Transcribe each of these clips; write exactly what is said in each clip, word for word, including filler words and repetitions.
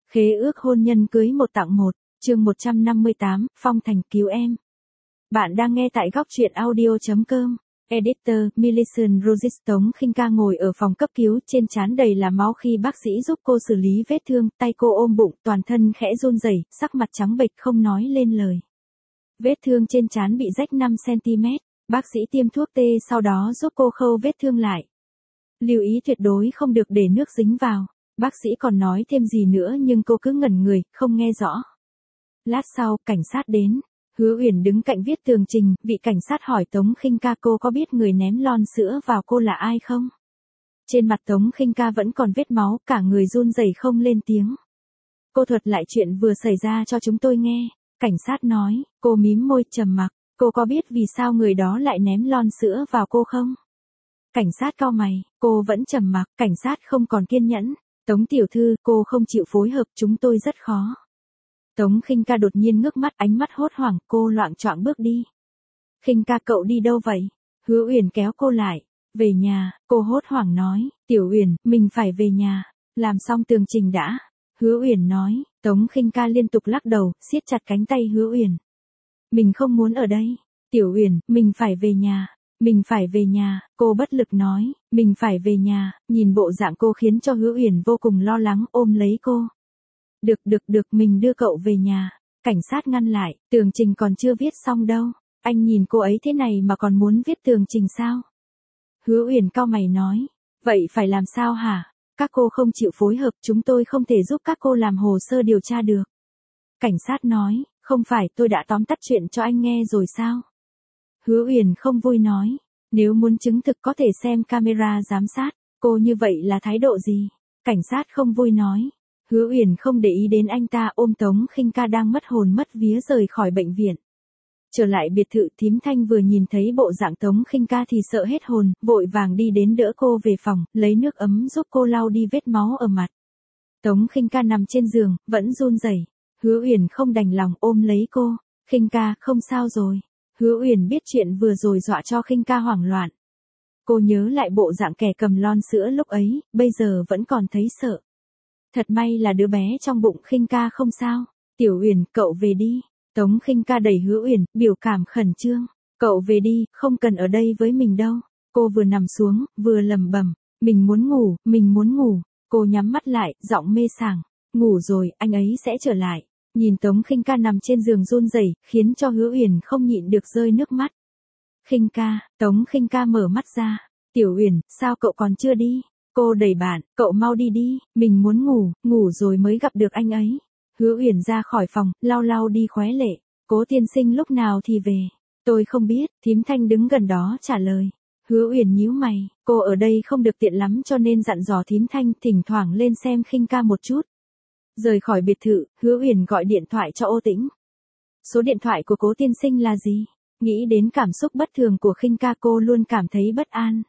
Khế ước hôn nhân cưới một tặng một, chương một trăm năm mươi tám, Phong Thành cứu em. Bạn đang nghe tại góc truyện audio chấm com. Editor, Millicent Rogers. Tống Khinh Ca ngồi ở phòng cấp cứu, trên trán đầy là máu khi bác sĩ giúp cô xử lý vết thương, tay cô ôm bụng, toàn thân khẽ run rẩy, sắc mặt trắng bệch không nói lên lời. Vết thương trên trán bị rách năm xăng ti mét, bác sĩ tiêm thuốc tê sau đó giúp cô khâu vết thương lại. Lưu ý tuyệt đối không được để nước dính vào. Bác sĩ còn nói thêm gì nữa nhưng cô cứ ngẩn người, không nghe rõ. Lát sau, cảnh sát đến. Hứa Uyển đứng cạnh viết tường trình, vị cảnh sát hỏi Tống Khinh Ca cô có biết người ném lon sữa vào cô là ai không? Trên mặt Tống Khinh Ca vẫn còn vết máu, cả người run rẩy không lên tiếng. Cô thuật lại chuyện vừa xảy ra cho chúng tôi nghe. Cảnh sát nói, cô mím môi trầm mặc, cô có biết vì sao người đó lại ném lon sữa vào cô không? Cảnh sát cau mày, cô vẫn trầm mặc, cảnh sát không còn kiên nhẫn. Tống tiểu thư, cô không chịu phối hợp, chúng tôi rất khó. Tống Khinh Ca đột nhiên ngước mắt, ánh mắt hốt hoảng, cô loạng choạng bước đi. Khinh Ca cậu đi đâu vậy? Hứa Uyển kéo cô lại. Về nhà, cô hốt hoảng nói, Tiểu Uyển, mình phải về nhà, làm xong tường trình đã. Hứa Uyển nói, Tống Khinh Ca liên tục lắc đầu, siết chặt cánh tay Hứa Uyển. Mình không muốn ở đây. Tiểu Uyển, mình phải về nhà. Mình phải về nhà, cô bất lực nói, mình phải về nhà, nhìn bộ dạng cô khiến cho Hứa Uyển vô cùng lo lắng, ôm lấy cô. Được được được, mình đưa cậu về nhà. Cảnh sát ngăn lại, tường trình còn chưa viết xong đâu, anh nhìn cô ấy thế này mà còn muốn viết tường trình sao? Hứa Uyển cau mày nói, vậy phải làm sao hả? Các cô không chịu phối hợp, chúng tôi không thể giúp các cô làm hồ sơ điều tra được. Cảnh sát nói, không phải tôi đã tóm tắt chuyện cho anh nghe rồi sao? Hứa Uyển không vui nói, nếu muốn chứng thực có thể xem camera giám sát, cô như vậy là thái độ gì? Cảnh sát không vui nói, Hứa Uyển không để ý đến anh ta, ôm Tống Khinh Ca đang mất hồn mất vía rời khỏi bệnh viện. Trở lại biệt thự, Thím Thanh vừa nhìn thấy bộ dạng Tống Khinh Ca thì sợ hết hồn, vội vàng đi đến đỡ cô về phòng, lấy nước ấm giúp cô lau đi vết máu ở mặt. Tống Khinh Ca nằm trên giường, vẫn run rẩy. Hứa Uyển không đành lòng ôm lấy cô, Khinh Ca, không sao rồi. Hứa Uyển biết chuyện vừa rồi dọa cho Khinh Ca hoảng loạn. Cô nhớ lại bộ dạng kẻ cầm lon sữa lúc ấy, bây giờ vẫn còn thấy sợ. Thật may là đứa bé trong bụng Khinh Ca không sao. Tiểu Uyển, cậu về đi. Tống Khinh Ca đẩy Hứa Uyển, biểu cảm khẩn trương. Cậu về đi, không cần ở đây với mình đâu. Cô vừa nằm xuống, vừa lẩm bẩm, mình muốn ngủ, mình muốn ngủ. Cô nhắm mắt lại, giọng mê sảng. Ngủ rồi, anh ấy sẽ trở lại. Nhìn Tống Khinh Ca nằm trên giường run rẩy, khiến cho Hứa Uyển không nhịn được rơi nước mắt. Khinh Ca, Tống Khinh Ca mở mắt ra. Tiểu Uyển, sao cậu còn chưa đi? Cô đẩy bạn, cậu mau đi đi, mình muốn ngủ, ngủ rồi mới gặp được anh ấy. Hứa Uyển ra khỏi phòng, lau lau đi khóe lệ. Cố tiên sinh lúc nào thì về? Tôi không biết, Thím Thanh đứng gần đó trả lời. Hứa Uyển nhíu mày, cô ở đây không được tiện lắm cho nên dặn dò Thím Thanh thỉnh thoảng lên xem Khinh Ca một chút. Rời khỏi biệt thự, Hứa Uyển gọi điện thoại cho Ô Tĩnh. Số điện thoại của Cố tiên sinh là gì? Nghĩ đến cảm xúc bất thường của Khinh Ca, cô luôn cảm thấy bất an.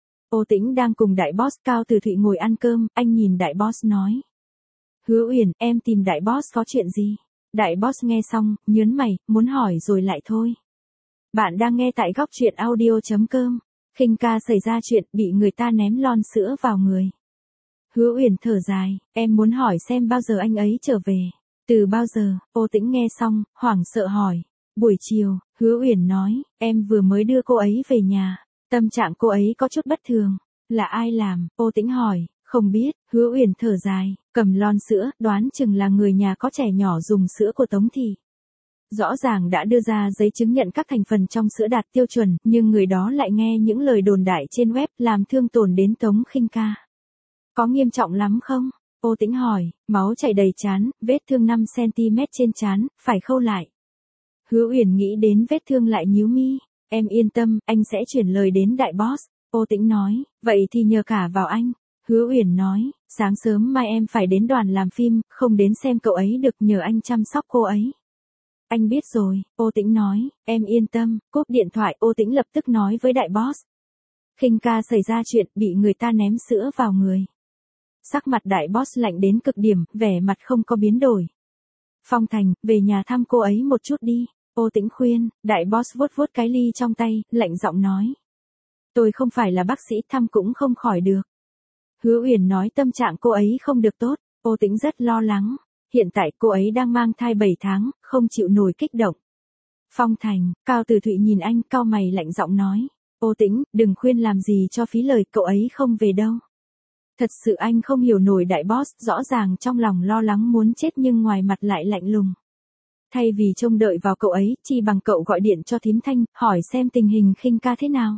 Ô Tĩnh đang cùng đại boss Cao Từ Thụy ngồi ăn cơm, anh nhìn đại boss nói. Hứa Uyển, em tìm đại boss có chuyện gì? Đại boss nghe xong, nhớn mày, muốn hỏi rồi lại thôi. Bạn đang nghe tại góc truyện audio chấm com. Khinh Ca xảy ra chuyện, bị người ta ném lon sữa vào người. Hứa Uyển thở dài, em muốn hỏi xem bao giờ anh ấy trở về. Từ bao giờ? Ô Tĩnh nghe xong, hoảng sợ hỏi. Buổi chiều, Hứa Uyển nói, em vừa mới đưa cô ấy về nhà. Tâm trạng cô ấy có chút bất thường. Là ai làm? Ô Tĩnh hỏi. Không biết. Hứa Uyển thở dài, cầm lon sữa, đoán chừng là người nhà có trẻ nhỏ dùng sữa của Tống Thị. Rõ ràng đã đưa ra giấy chứng nhận các thành phần trong sữa đạt tiêu chuẩn, nhưng người đó lại nghe những lời đồn đại trên web, làm thương tổn đến Tống Khinh Ca. Có nghiêm trọng lắm không? Ô Tĩnh hỏi, máu chảy đầy trán, vết thương năm xăng ti mét trên trán, phải khâu lại. Hứa Uyển nghĩ đến vết thương lại nhíu mi. Em yên tâm, anh sẽ chuyển lời đến đại boss. Ô Tĩnh nói, vậy thì nhờ cả vào anh. Hứa Uyển nói, sáng sớm mai em phải đến đoàn làm phim, không đến xem cậu ấy được, nhờ anh chăm sóc cô ấy. Anh biết rồi, Ô Tĩnh nói, em yên tâm. Cúp điện thoại, Ô Tĩnh lập tức nói với đại boss. Khinh Ca xảy ra chuyện, bị người ta ném sữa vào người. Sắc mặt đại boss lạnh đến cực điểm, vẻ mặt không có biến đổi. Phong Thành, về nhà thăm cô ấy một chút đi. Ô Tĩnh khuyên, đại boss vuốt vuốt cái ly trong tay, lạnh giọng nói. Tôi không phải là bác sĩ, thăm cũng không khỏi được. Hứa Uyển nói tâm trạng cô ấy không được tốt, Ô Tĩnh rất lo lắng. Hiện tại cô ấy đang mang thai bảy tháng, không chịu nổi kích động. Phong Thành, Cao Từ Thụy nhìn anh cau mày lạnh giọng nói. Ô Tĩnh, đừng khuyên làm gì cho phí lời, cậu ấy không về đâu. Thật sự anh không hiểu nổi đại boss, rõ ràng trong lòng lo lắng muốn chết nhưng ngoài mặt lại lạnh lùng. Thay vì trông đợi vào cậu ấy, chi bằng cậu gọi điện cho thím Thanh, hỏi xem tình hình Khinh ca thế nào.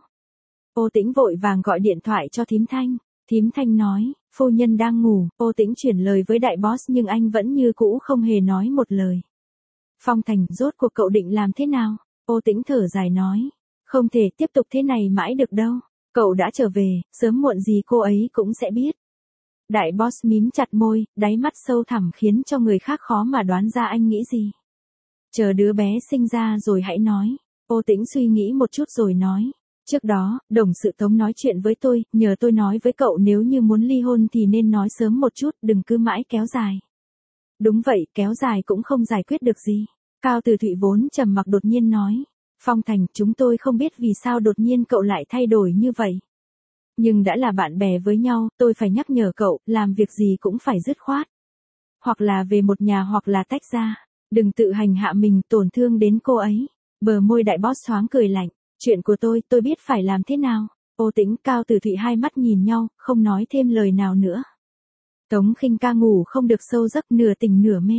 Ô Tĩnh vội vàng gọi điện thoại cho thím Thanh. Thím Thanh nói, phu nhân đang ngủ. Ô Tĩnh chuyển lời với đại boss nhưng anh vẫn như cũ không hề nói một lời. Phong Thành, rốt cuộc cậu định làm thế nào? Ô Tĩnh thở dài nói, không thể tiếp tục thế này mãi được đâu. Cậu đã trở về, sớm muộn gì cô ấy cũng sẽ biết. Đại boss mím chặt môi, đáy mắt sâu thẳm khiến cho người khác khó mà đoán ra anh nghĩ gì. Chờ đứa bé sinh ra rồi hãy nói. Ô Tĩnh suy nghĩ một chút rồi nói. Trước đó, đồng sự Tống nói chuyện với tôi, nhờ tôi nói với cậu nếu như muốn ly hôn thì nên nói sớm một chút, đừng cứ mãi kéo dài. Đúng vậy, kéo dài cũng không giải quyết được gì. Cao Từ Thụy vốn trầm mặc đột nhiên nói. Phong Thành, chúng tôi không biết vì sao đột nhiên cậu lại thay đổi như vậy. Nhưng đã là bạn bè với nhau, tôi phải nhắc nhở cậu, làm việc gì cũng phải dứt khoát. Hoặc là về một nhà hoặc là tách ra. Đừng tự hành hạ mình, tổn thương đến cô ấy. Bờ môi đại boss thoáng cười lạnh. Chuyện của tôi, tôi biết phải làm thế nào. Ô Tĩnh, Cao Từ Thụy hai mắt nhìn nhau, không nói thêm lời nào nữa. Tống Khinh ca ngủ không được sâu giấc, nửa tỉnh nửa mê.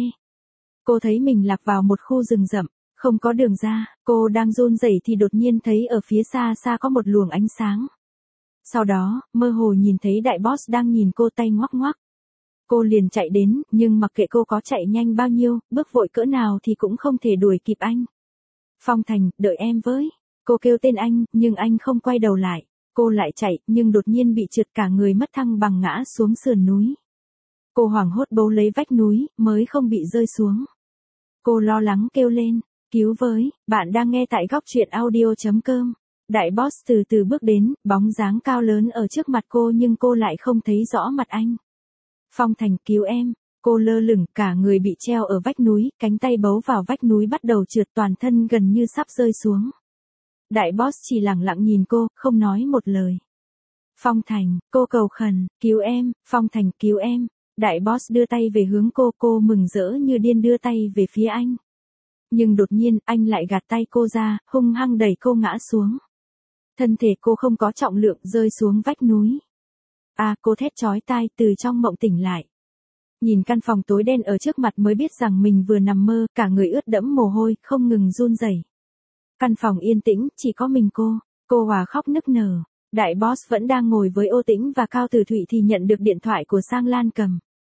Cô thấy mình lạc vào một khu rừng rậm, không có đường ra, cô đang run rẩy thì đột nhiên thấy ở phía xa xa có một luồng ánh sáng. Sau đó, mơ hồ nhìn thấy đại boss đang nhìn cô tay ngoắc ngoắc. Cô liền chạy đến, nhưng mặc kệ cô có chạy nhanh bao nhiêu, bước vội cỡ nào thì cũng không thể đuổi kịp anh. Phong Thành, đợi em với. Cô kêu tên anh, nhưng anh không quay đầu lại. Cô lại chạy, nhưng đột nhiên bị trượt cả người mất thăng bằng ngã xuống sườn núi. Cô hoảng hốt bấu lấy vách núi, mới không bị rơi xuống. Cô lo lắng kêu lên, cứu với, bạn đang nghe tại góc truyện audio.com. Đại boss từ từ bước đến, bóng dáng cao lớn ở trước mặt cô nhưng cô lại không thấy rõ mặt anh. Phong Thành, cứu em. Cô lơ lửng, cả người bị treo ở vách núi, cánh tay bấu vào vách núi bắt đầu trượt, toàn thân gần như sắp rơi xuống. Đại boss chỉ lặng lặng nhìn cô, không nói một lời. Phong Thành, cô cầu khẩn, cứu em. Phong Thành, cứu em. Đại boss đưa tay về hướng cô, cô mừng rỡ như điên đưa tay về phía anh. Nhưng đột nhiên, anh lại gạt tay cô ra, hung hăng đẩy cô ngã xuống. Thân thể cô không có trọng lượng, rơi xuống vách núi. À, cô thét chói tai, từ trong mộng tỉnh lại. Nhìn căn phòng tối đen ở trước mặt mới biết rằng mình vừa nằm mơ, cả người ướt đẫm mồ hôi, không ngừng run rẩy. Căn phòng yên tĩnh, chỉ có mình cô. Cô hòa khóc nức nở. Đại boss vẫn đang ngồi với Ô Tĩnh và Cao Từ Thụy thì nhận được điện thoại của Sang Lan Cầm.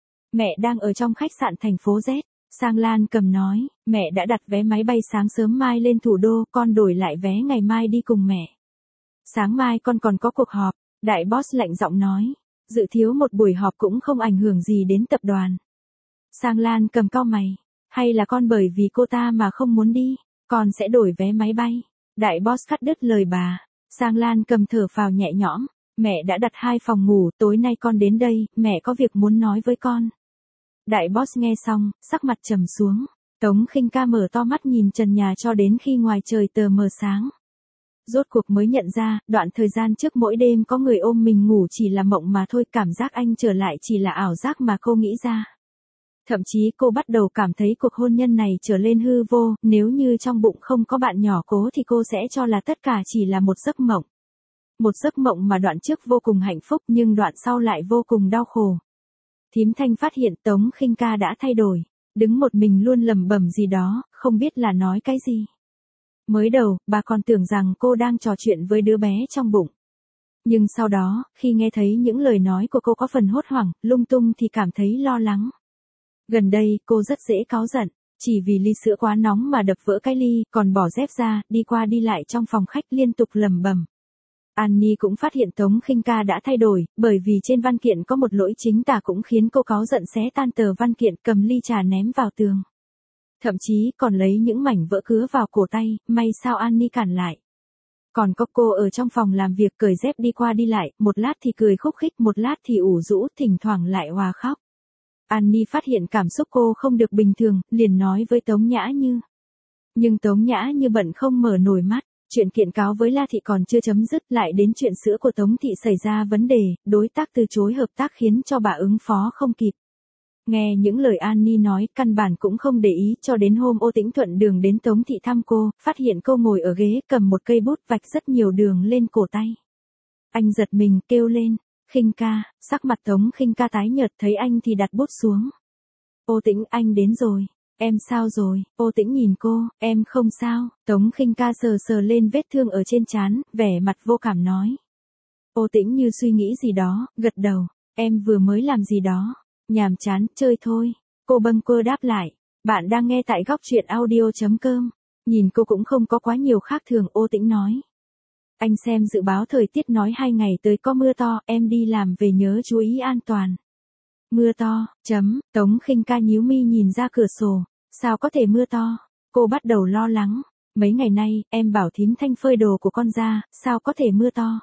Mẹ đang ở trong khách sạn thành phố Z. Sang Lan Cầm nói, mẹ đã đặt vé máy bay sáng sớm mai lên thủ đô, con đổi lại vé ngày mai đi cùng mẹ. Sáng mai con còn có cuộc họp. Đại boss lạnh giọng nói, dự thiếu một buổi họp cũng không ảnh hưởng gì đến tập đoàn. Sang Lan Cầm cau mày, hay là con bởi vì cô ta mà không muốn đi, con sẽ đổi vé máy bay. Đại boss cắt đứt lời bà. Sang Lan Cầm thở phào nhẹ nhõm, mẹ đã đặt hai phòng ngủ, tối nay con đến đây, mẹ có việc muốn nói với con. Đại boss nghe xong, sắc mặt trầm xuống. Tống Khinh ca mở to mắt nhìn trần nhà cho đến khi ngoài trời tờ mờ sáng. Rốt cuộc mới nhận ra, đoạn thời gian trước mỗi đêm có người ôm mình ngủ chỉ là mộng mà thôi, cảm giác anh trở lại chỉ là ảo giác mà cô nghĩ ra. Thậm chí cô bắt đầu cảm thấy cuộc hôn nhân này trở lên hư vô, nếu như trong bụng không có bạn nhỏ cố thì cô sẽ cho là tất cả chỉ là một giấc mộng. Một giấc mộng mà đoạn trước vô cùng hạnh phúc nhưng đoạn sau lại vô cùng đau khổ. Thím Thanh phát hiện Tống Khinh ca đã thay đổi, đứng một mình luôn lẩm bẩm gì đó, không biết là nói cái gì. Mới đầu, bà còn tưởng rằng cô đang trò chuyện với đứa bé trong bụng. Nhưng sau đó, khi nghe thấy những lời nói của cô có phần hốt hoảng, lung tung thì cảm thấy lo lắng. Gần đây, cô rất dễ cáu giận, chỉ vì ly sữa quá nóng mà đập vỡ cái ly, còn bỏ dép ra, đi qua đi lại trong phòng khách liên tục lẩm bẩm. Annie cũng phát hiện Tống Khinh ca đã thay đổi, bởi vì trên văn kiện có một lỗi chính tả cũng khiến cô cáu giận xé tan tờ văn kiện, cầm ly trà ném vào tường. Thậm chí còn lấy những mảnh vỡ cứa vào cổ tay, may sao Annie cản lại. Còn có cô ở trong phòng làm việc cởi dép đi qua đi lại, một lát thì cười khúc khích, một lát thì ủ rũ, thỉnh thoảng lại òa khóc. Annie phát hiện cảm xúc cô không được bình thường, liền nói với Tống Nhã Như. Nhưng Tống Nhã Như bận không mở nổi mắt, chuyện kiện cáo với La Thị còn chưa chấm dứt, lại đến chuyện sữa của Tống Thị xảy ra vấn đề, đối tác từ chối hợp tác khiến cho bà ứng phó không kịp. Nghe những lời Annie nói, căn bản cũng không để ý, cho đến hôm Ô Tĩnh thuận đường đến Tống thị thăm cô, phát hiện cô ngồi ở ghế cầm một cây bút vạch rất nhiều đường lên cổ tay. Anh giật mình, kêu lên, Khinh ca, sắc mặt Tống Khinh ca tái nhợt, thấy anh thì đặt bút xuống. Ô Tĩnh, anh đến rồi. Em sao rồi? Ô Tĩnh nhìn cô, em không sao. Tống Khinh ca sờ sờ lên vết thương ở trên trán, vẻ mặt vô cảm nói. Ô Tĩnh như suy nghĩ gì đó, gật đầu, em vừa mới làm gì đó. Nhàm chán, chơi thôi. Cô bâng quơ đáp lại. Bạn đang nghe tại góc truyện audio chấm com. Nhìn cô cũng không có quá nhiều khác thường, Ô Tĩnh nói. Anh xem dự báo thời tiết nói hai ngày tới có mưa to, em đi làm về nhớ chú ý an toàn. Mưa to, chấm, Tống Khinh ca nhíu mi nhìn ra cửa sổ. Sao có thể mưa to? Cô bắt đầu lo lắng. Mấy ngày nay, em bảo thím Thanh phơi đồ của con ra, sao có thể mưa to?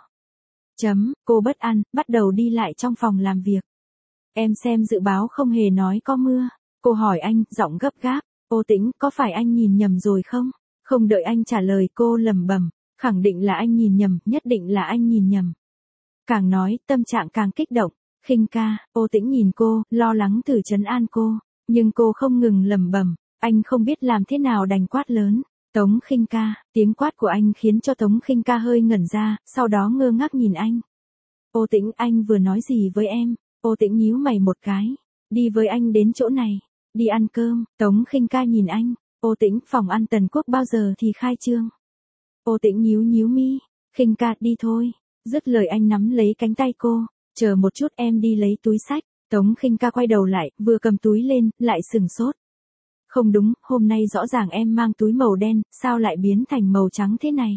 Chấm, cô bất an, bắt đầu đi lại trong phòng làm việc. Em xem dự báo không hề nói có mưa. Cô hỏi anh, giọng gấp gáp. Ô Tĩnh, có phải anh nhìn nhầm rồi không? Không đợi anh trả lời, cô lẩm bẩm, khẳng định là anh nhìn nhầm, nhất định là anh nhìn nhầm. Càng nói, tâm trạng càng kích động. Khinh ca, Ô Tĩnh nhìn cô, lo lắng thử trấn an cô, nhưng cô không ngừng lẩm bẩm, anh không biết làm thế nào đành quát lớn. Tống Khinh ca, tiếng quát của anh khiến cho Tống Khinh ca hơi ngẩn ra, sau đó ngơ ngác nhìn anh. Ô Tĩnh, anh vừa nói gì với em? Ô Tĩnh nhíu mày một cái, đi với anh đến chỗ này, đi ăn cơm. Tống Khinh ca nhìn anh, Ô Tĩnh, phòng ăn Tần Quốc bao giờ thì khai trương? Ô Tĩnh nhíu nhíu mi, Khinh ca, đi thôi. Dứt lời anh nắm lấy cánh tay cô, chờ một chút em đi lấy túi xách. Tống Khinh ca quay đầu lại, vừa cầm túi lên, lại sừng sốt. Không đúng, hôm nay rõ ràng em mang túi màu đen, sao lại biến thành màu trắng thế này?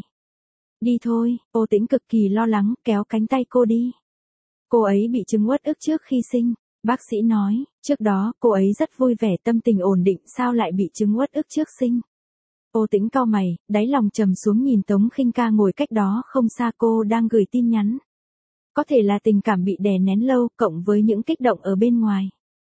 Đi thôi, Ô Tĩnh cực kỳ lo lắng, kéo cánh tay cô đi. Cô ấy bị chứng uất ức trước khi sinh, bác sĩ nói, trước đó cô ấy rất vui vẻ tâm tình ổn định, sao lại bị chứng uất ức trước sinh? Ô Tĩnh cau mày, đáy lòng trầm xuống nhìn Tống Khinh ca ngồi cách đó không xa, cô đang gửi tin nhắn. Có thể là tình cảm bị đè nén lâu, cộng với những kích động ở bên ngoài.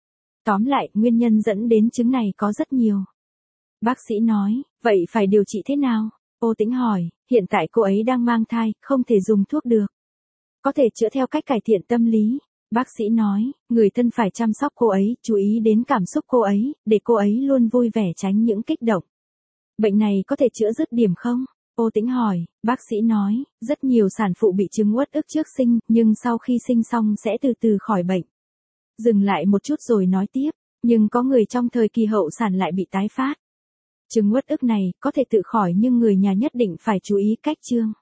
Tóm lại, nguyên nhân dẫn đến chứng này có rất nhiều. Bác sĩ nói, vậy phải điều trị thế nào? Ô Tĩnh hỏi, hiện tại cô ấy đang mang thai, không thể dùng thuốc được. Có thể chữa theo cách cải thiện tâm lý. Bác sĩ nói, người thân phải chăm sóc cô ấy, chú ý đến cảm xúc cô ấy, để cô ấy luôn vui vẻ tránh những kích động. Bệnh này có thể chữa dứt điểm không? Ô Tĩnh hỏi, bác sĩ nói, rất nhiều sản phụ bị chứng uất ức trước sinh, nhưng sau khi sinh xong sẽ từ từ khỏi bệnh. Dừng lại một chút rồi nói tiếp, nhưng có người trong thời kỳ hậu sản lại bị tái phát. Chứng uất ức này có thể tự khỏi nhưng người nhà nhất định phải chú ý cách chương.